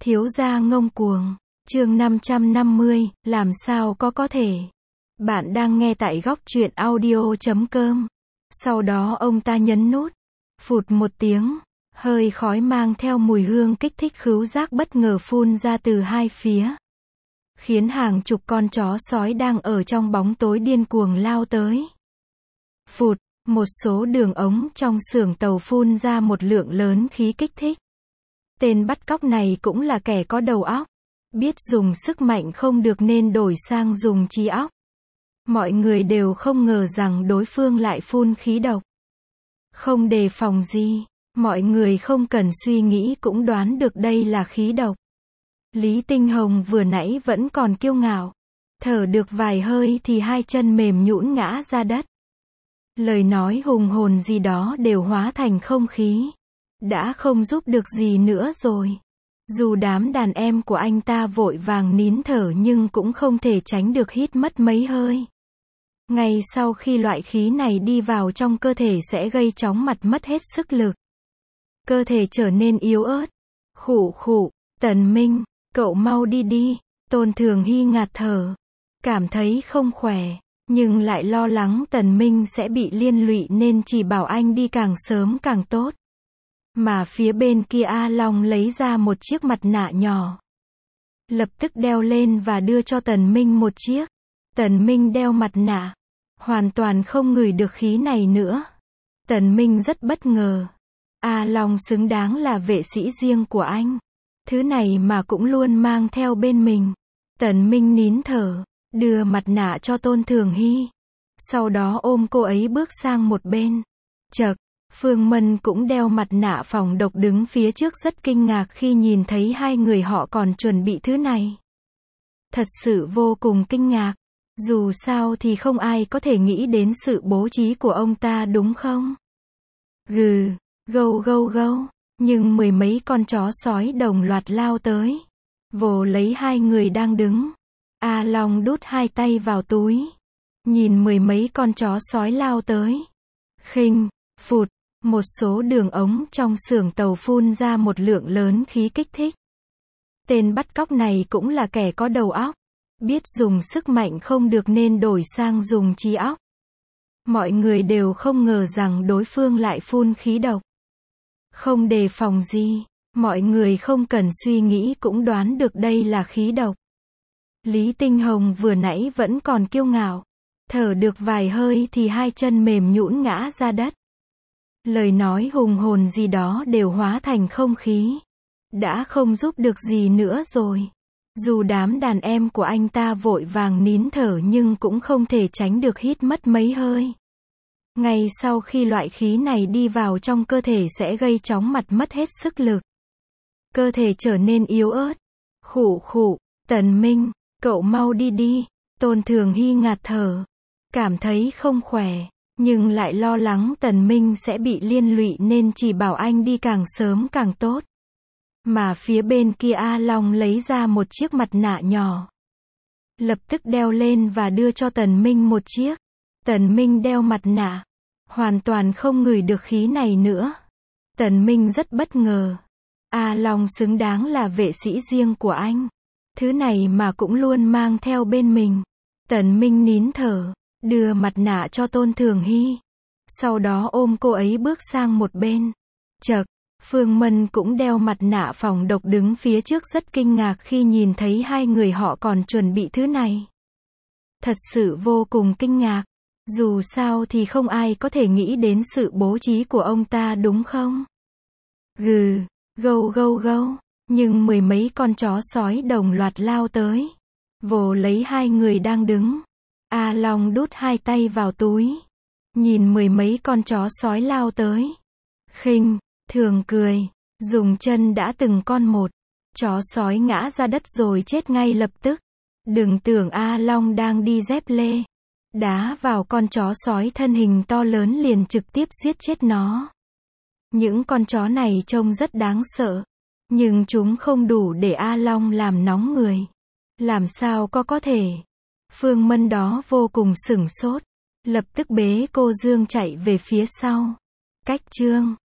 Thiếu gia ngông cuồng. Chương 550, làm sao có thể. Bạn đang nghe tại góc truyện audio.com. Sau đó ông ta nhấn nút. Phụt một tiếng, hơi khói mang theo mùi hương kích thích khứu giác bất ngờ phun ra từ hai phía, khiến hàng chục con chó sói đang ở trong bóng tối điên cuồng lao tới. Phụt, một số đường ống trong xưởng tàu phun ra một lượng lớn khí kích thích. Tên bắt cóc này cũng là kẻ có đầu óc, biết dùng sức mạnh không được nên đổi sang dùng trí óc. Mọi người đều không ngờ rằng đối phương lại phun khí độc. Không đề phòng gì, mọi người không cần suy nghĩ cũng đoán được đây là khí độc. Lý Tinh Hồng vừa nãy vẫn còn kiêu ngạo, thở được vài hơi thì hai chân mềm nhũn ngã ra đất. Lời nói hùng hồn gì đó đều hóa thành không khí, đã không giúp được gì nữa rồi. Dù đám đàn em của anh ta vội vàng nín thở nhưng cũng không thể tránh được hít mất mấy hơi. Ngay sau khi loại khí này đi vào trong cơ thể sẽ gây chóng mặt mất hết sức lực. Cơ thể trở nên yếu ớt. Khụ khụ, Tần Minh, cậu mau đi đi. Tôn Thường Hy ngạt thở, cảm thấy không khỏe, nhưng lại lo lắng Tần Minh sẽ bị liên lụy nên chỉ bảo anh đi càng sớm càng tốt. Mà phía bên kia A Long lấy ra một chiếc mặt nạ nhỏ, lập tức đeo lên và đưa cho Tần Minh một chiếc. Tần Minh đeo mặt nạ, hoàn toàn không ngửi được khí này nữa. Tần Minh rất bất ngờ. A Long xứng đáng là vệ sĩ riêng của anh. Thứ này mà cũng luôn mang theo bên mình. Tần Minh nín thở, đưa mặt nạ cho Tôn Thường Hy. Sau đó ôm cô ấy bước sang một bên. Chậc, Phương Mân cũng đeo mặt nạ phòng độc đứng phía trước rất kinh ngạc khi nhìn thấy hai người họ còn chuẩn bị thứ này. Thật sự vô cùng kinh ngạc. Dù sao thì không ai có thể nghĩ đến sự bố trí của ông ta đúng không? Gừ, gâu gâu gâu, nhưng mười mấy con chó sói đồng loạt lao tới, vồ lấy hai người đang đứng. A Long đút hai tay vào túi, nhìn mười mấy con chó sói lao tới. Khinh, phụt, một số đường ống trong xưởng tàu phun ra một lượng lớn khí kích thích. Tên bắt cóc này cũng là kẻ có đầu óc, biết dùng sức mạnh không được nên đổi sang dùng trí óc. Mọi người đều không ngờ rằng đối phương lại phun khí độc. Không đề phòng gì, mọi người không cần suy nghĩ cũng đoán được đây là khí độc. Lý Tinh Hồng vừa nãy vẫn còn kiêu ngạo, thở được vài hơi thì hai chân mềm nhũn ngã ra đất. Lời nói hùng hồn gì đó đều hóa thành không khí, đã không giúp được gì nữa rồi. Dù đám đàn em của anh ta vội vàng nín thở nhưng cũng không thể tránh được hít mất mấy hơi. Ngay sau khi loại khí này đi vào trong cơ thể sẽ gây chóng mặt mất hết sức lực. Cơ thể trở nên yếu ớt. Khụ khụ, Tần Minh, cậu mau đi đi. Tôn Thường Hy ngạt thở, cảm thấy không khỏe, nhưng lại lo lắng Tần Minh sẽ bị liên lụy nên chỉ bảo anh đi càng sớm càng tốt. Mà phía bên kia A Long lấy ra một chiếc mặt nạ nhỏ, lập tức đeo lên và đưa cho Tần Minh một chiếc. Tần Minh đeo mặt nạ, hoàn toàn không ngửi được khí này nữa. Tần Minh rất bất ngờ. A Long xứng đáng là vệ sĩ riêng của anh. Thứ này mà cũng luôn mang theo bên mình. Tần Minh nín thở, đưa mặt nạ cho Tôn Thường Hy. Sau đó ôm cô ấy bước sang một bên. Chậc, Phương Mân cũng đeo mặt nạ phòng độc đứng phía trước rất kinh ngạc khi nhìn thấy hai người họ còn chuẩn bị thứ này. Thật sự vô cùng kinh ngạc. Dù sao thì không ai có thể nghĩ đến sự bố trí của ông ta đúng không? Gừ, gâu gâu gâu, nhưng mười mấy con chó sói đồng loạt lao tới, vồ lấy hai người đang đứng. A Long đút hai tay vào túi, nhìn mười mấy con chó sói lao tới. Khinh, thường cười, dùng chân đã từng con một. Chó sói ngã ra đất rồi chết ngay lập tức. Đừng tưởng A Long đang đi dép lê, đá vào con chó sói thân hình to lớn liền trực tiếp giết chết nó. Những con chó này trông rất đáng sợ, nhưng chúng không đủ để A Long làm nóng người. Làm sao có thể? Phương Mân đó vô cùng sửng sốt, lập tức bế cô Dương chạy về phía sau. Cách chương